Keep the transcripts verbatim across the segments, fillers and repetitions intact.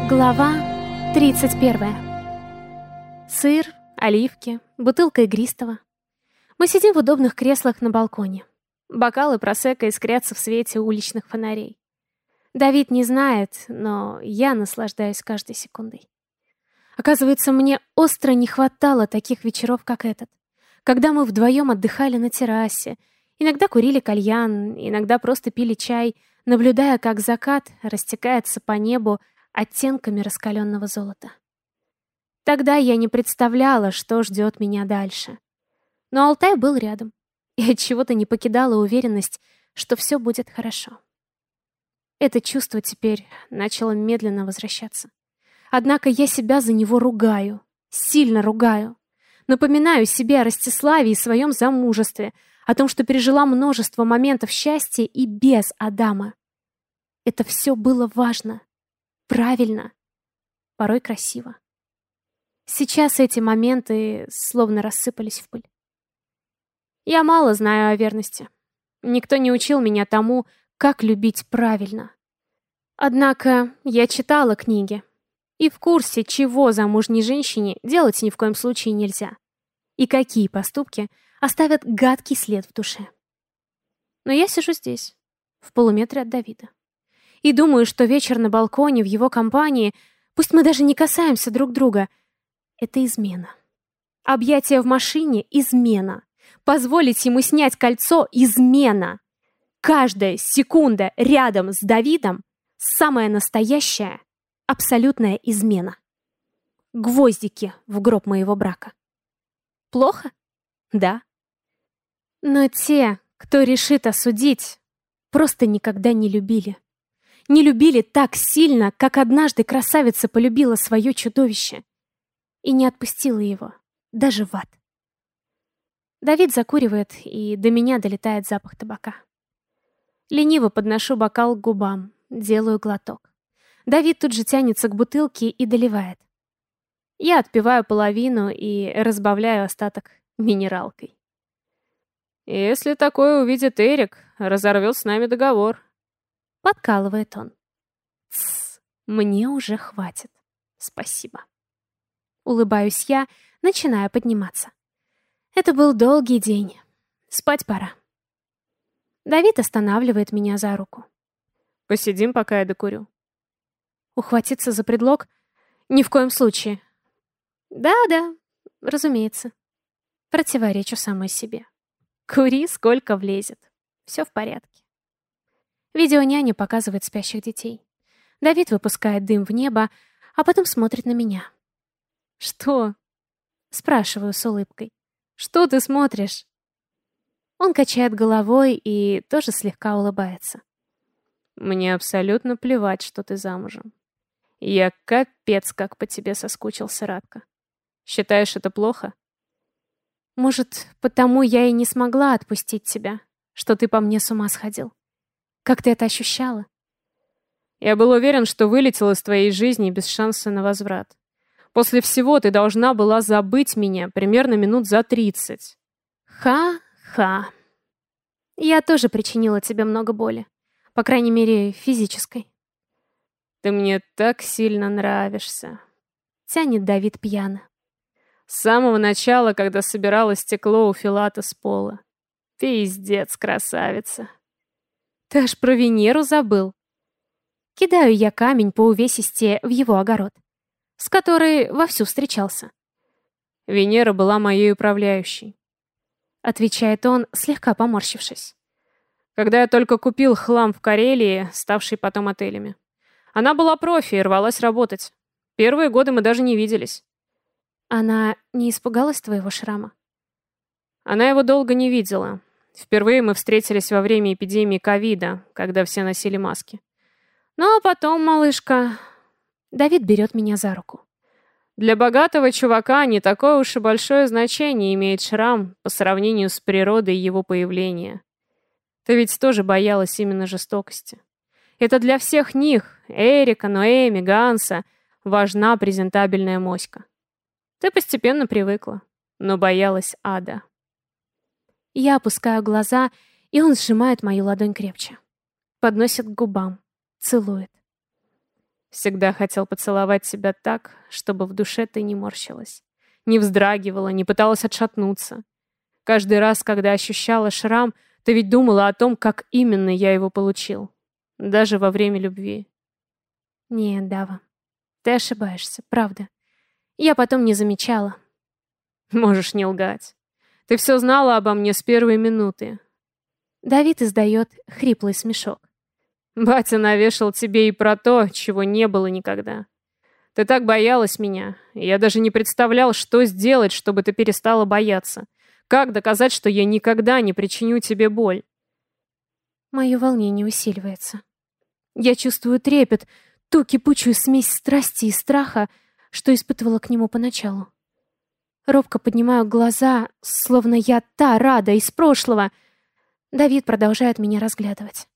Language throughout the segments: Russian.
Глава тридцать первая. Сыр, оливки, бутылка игристого. Мы сидим в удобных креслах на балконе. Бокалы просекко искрятся в свете уличных фонарей. Давид не знает, но я наслаждаюсь каждой секундой. Оказывается, мне остро не хватало таких вечеров, как этот, когда мы вдвоем отдыхали на террасе, иногда курили кальян, иногда просто пили чай, наблюдая, как закат растекается по небу оттенками раскаленного золота. Тогда я не представляла, что ждет меня дальше. Но Алтай был рядом, и отчего-то не покидала уверенность, что все будет хорошо. Это чувство теперь начало медленно возвращаться. Однако я себя за него ругаю, сильно ругаю. Напоминаю себе о Ростиславе и своем замужестве, о том, что пережила множество моментов счастья и без Адама. Это все было важно, правильно, порой красиво. Сейчас эти моменты словно рассыпались в пыль. Я мало знаю о верности. Никто не учил меня тому, как любить правильно. Однако я читала книги и в курсе, чего замужней женщине делать ни в коем случае нельзя, и какие поступки оставят гадкий след в душе. Но я сижу здесь, в полуметре от Давида, и думаю, что вечер на балконе в его компании, пусть мы даже не касаемся друг друга, это измена. Объятия в машине — измена. Позволить ему снять кольцо — измена. Каждая секунда рядом с Давидом — самая настоящая, абсолютная измена. Гвоздики в гроб моего брака. Плохо? Да. Но те, кто решит осудить, просто никогда не любили. Не любили так сильно, как однажды красавица полюбила свое чудовище. И не отпустила его, даже в ад. Давид закуривает, и до меня долетает запах табака. Лениво подношу бокал к губам, делаю глоток. Давид тут же тянется к бутылке и доливает. Я отпиваю половину и разбавляю остаток минералкой. «Если такое увидит Эрик, разорвет с нами договор», — подкалывает он. «Тссс, мне уже хватит. Спасибо». Улыбаюсь я, начиная подниматься. Это был долгий день. Спать пора. Давид останавливает меня за руку. «Посидим, пока я докурю». Ухватиться за предлог? Ни в коем случае. Да-да, разумеется. Противоречу самой себе. Кури, сколько влезет. Все в порядке. Видеоняня показывает спящих детей. Давид выпускает дым в небо, а потом смотрит на меня. «Что?» — спрашиваю с улыбкой. «Что ты смотришь?» Он качает головой и тоже слегка улыбается. «Мне абсолютно плевать, что ты замужем. Я капец как по тебе соскучился, Радка. Считаешь это плохо?» «Может, потому я и не смогла отпустить тебя, что ты по мне с ума сходил? Как ты это ощущала?» «Я был уверен, что вылетел из твоей жизни без шанса на возврат. После всего ты должна была забыть меня примерно минут за тридцать». «Ха-ха. Я тоже причинила тебе много боли. По крайней мере, физической». «Ты мне так сильно нравишься», — тянет Давид пьяно. «С самого начала, когда собирала стекло у Филата с пола. Пиздец, красавица». «Ты аж про Венеру забыл». Кидаю я камень по увесисте в его огород, с которой вовсю встречался. «Венера была моей управляющей», — отвечает он, слегка поморщившись. «Когда я только купил хлам в Карелии, ставший потом отелями. Она была профи и рвалась работать. Первые годы мы даже не виделись». «Она не испугалась твоего шрама?» «Она его долго не видела. Впервые мы встретились во время эпидемии ковида, когда все носили маски. Ну а потом, малышка...» Давид берет меня за руку. «Для богатого чувака не такое уж и большое значение имеет шрам по сравнению с природой его появления. Ты ведь тоже боялась именно жестокости. Это для всех них, Эрика, Ноэми, Ганса, важна презентабельная моська. Ты постепенно привыкла, но боялась ада». Я опускаю глаза, и он сжимает мою ладонь крепче. Подносит к губам, целует. Всегда хотел поцеловать тебя так, чтобы в душе ты не морщилась. Не вздрагивала, не пыталась отшатнуться. Каждый раз, когда ощущала шрам, ты ведь думала о том, как именно я его получил. Даже во время любви. Нет, Дава, ты ошибаешься, правда. Я потом не замечала. Можешь не лгать. Ты все знала обо мне с первой минуты. Давид издает хриплый смешок. Батя навешал тебе и про то, чего не было никогда. Ты так боялась меня. Я даже не представлял, что сделать, чтобы ты перестала бояться. Как доказать, что я никогда не причиню тебе боль? Мое волнение усиливается. Я чувствую трепет, ту кипучую смесь страсти и страха, что испытывала к нему поначалу. Робко поднимаю глаза, словно я та Рада из прошлого. Давид продолжает меня разглядывать.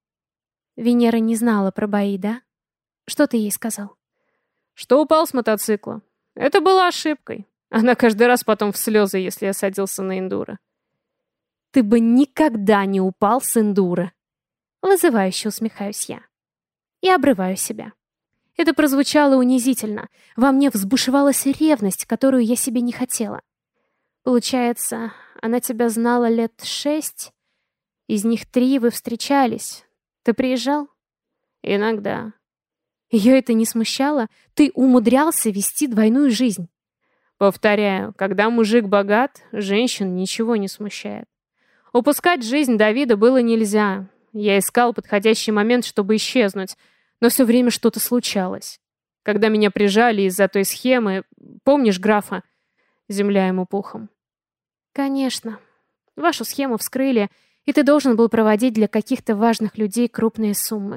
Венера не знала про бои, да? Что ты ей сказал? Что упал с мотоцикла. Это было ошибкой. Она каждый раз потом в слезы, если я садился на эндуро. Ты бы никогда не упал с эндуро. Вызывающе усмехаюсь я. И обрываю себя. Это прозвучало унизительно. Во мне взбушевалась ревность, которую я себе не хотела. Получается, она тебя знала лет шесть? Из них три вы встречались. Ты приезжал? Иногда. Ее это не смущало? Ты умудрялся вести двойную жизнь. Повторяю, когда мужик богат, женщин ничего не смущает. Упускать жизнь Давида было нельзя. Я искал подходящий момент, чтобы исчезнуть, но все время что-то случалось. Когда меня прижали из-за той схемы, помнишь графа? Земля ему пухом. Конечно. Вашу схему вскрыли, и ты должен был проводить для каких-то важных людей крупные суммы.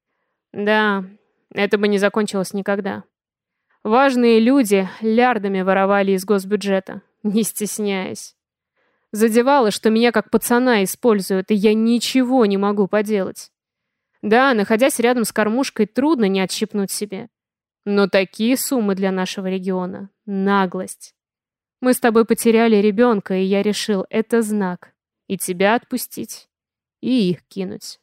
Да, это бы не закончилось никогда. Важные люди лярдами воровали из госбюджета, не стесняясь. Задевало, что меня как пацана используют, и я ничего не могу поделать. Да, находясь рядом с кормушкой, трудно не отщипнуть себе. Но такие суммы для нашего региона — наглость. Мы с тобой потеряли ребенка, и я решил, это знак. И тебя отпустить, и их кинуть.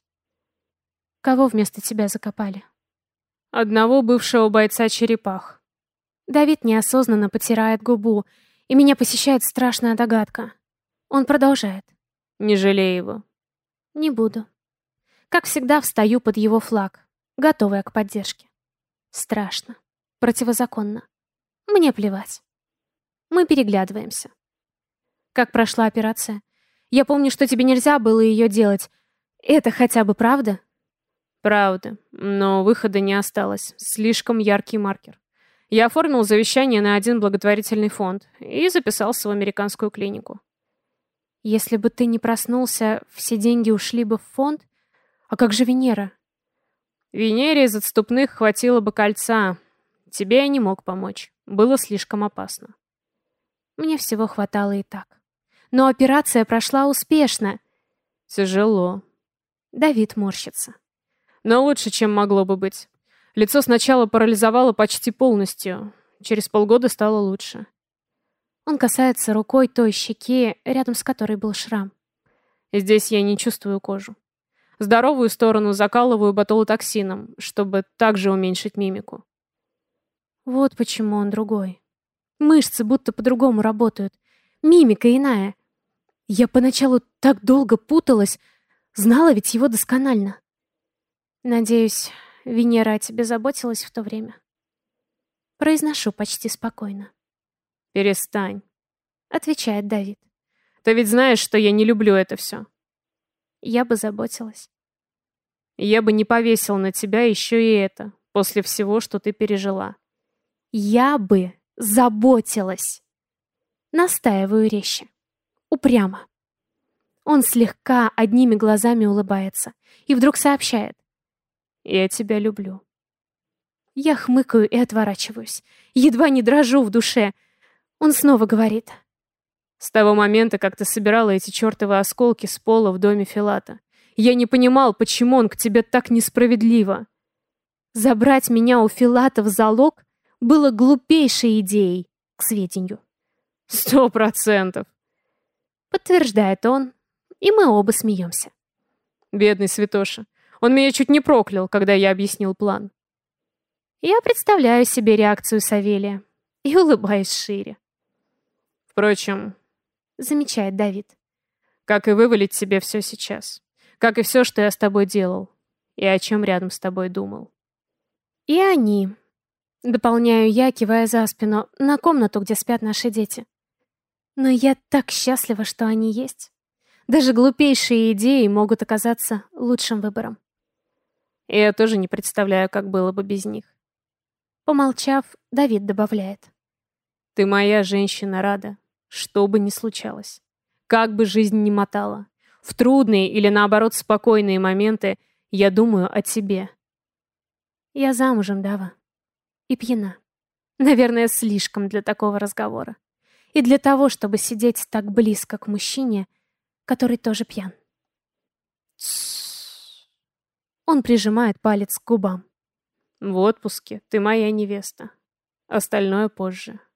Кого вместо тебя закопали? Одного бывшего бойца черепах. Давид неосознанно потирает губу, и меня посещает страшная догадка. Он продолжает. Не жалей его. Не буду. Как всегда, встаю под его флаг, готовая к поддержке. Страшно. Противозаконно. Мне плевать. Мы переглядываемся. Как прошла операция? Я помню, что тебе нельзя было ее делать. Это хотя бы правда? Правда, но выхода не осталось. Слишком яркий маркер. Я оформил завещание на один благотворительный фонд и записался в американскую клинику. Если бы ты не проснулся, все деньги ушли бы в фонд? А как же Венера? Венере из отступных хватило бы кольца. Тебе я не мог помочь. Было слишком опасно. Мне всего хватало и так. Но операция прошла успешно. Тяжело. Давид морщится. Но лучше, чем могло бы быть. Лицо сначала парализовало почти полностью. Через полгода стало лучше. Он касается рукой той щеки, рядом с которой был шрам. Здесь я не чувствую кожу. Здоровую сторону закалываю ботулотоксином, чтобы также уменьшить мимику. Вот почему он другой. Мышцы будто по-другому работают. Мимика иная. Я поначалу так долго путалась, знала ведь его досконально. Надеюсь, Венера о тебе заботилась в то время. Произношу почти спокойно. «Перестань», — отвечает Давид. «Ты ведь знаешь, что я не люблю это все». Я бы заботилась. Я бы не повесил на тебя еще и это, после всего, что ты пережила. Я бы заботилась. Настаиваю резче. Упрямо. Он слегка одними глазами улыбается и вдруг сообщает. Я тебя люблю. Я хмыкаю и отворачиваюсь. Едва не дрожу в душе. Он снова говорит. С того момента, как ты собирала эти чертовы осколки с пола в доме Филата, я не понимал, почему он к тебе так несправедливо. Забрать меня у Филата в залог было глупейшей идеей, к сведению. Сто процентов. Подтверждает он, и мы оба смеемся. Бедный святоша. Он меня чуть не проклял, когда я объяснил план. Я представляю себе реакцию Савелия и улыбаюсь шире. Впрочем, Замечает Давид. как и вывалить себе все сейчас. Как и все, что я с тобой делал. И о чем рядом с тобой думал. И они. Дополняю я, кивая за спину, на комнату, где спят наши дети. Но я так счастлива, что они есть. Даже глупейшие идеи могут оказаться лучшим выбором. И я тоже не представляю, как было бы без них. Помолчав, Давид добавляет. Ты моя женщина, Рада. Что бы ни случалось. Как бы жизнь ни мотала. В трудные или, наоборот, спокойные моменты я думаю о тебе. Я замужем, Дава. И пьяна. Наверное, слишком для такого разговора. И для того, чтобы сидеть так близко к мужчине, который тоже пьян. Тссс. Он прижимает палец к губам. В отпуске ты моя невеста. Остальное позже.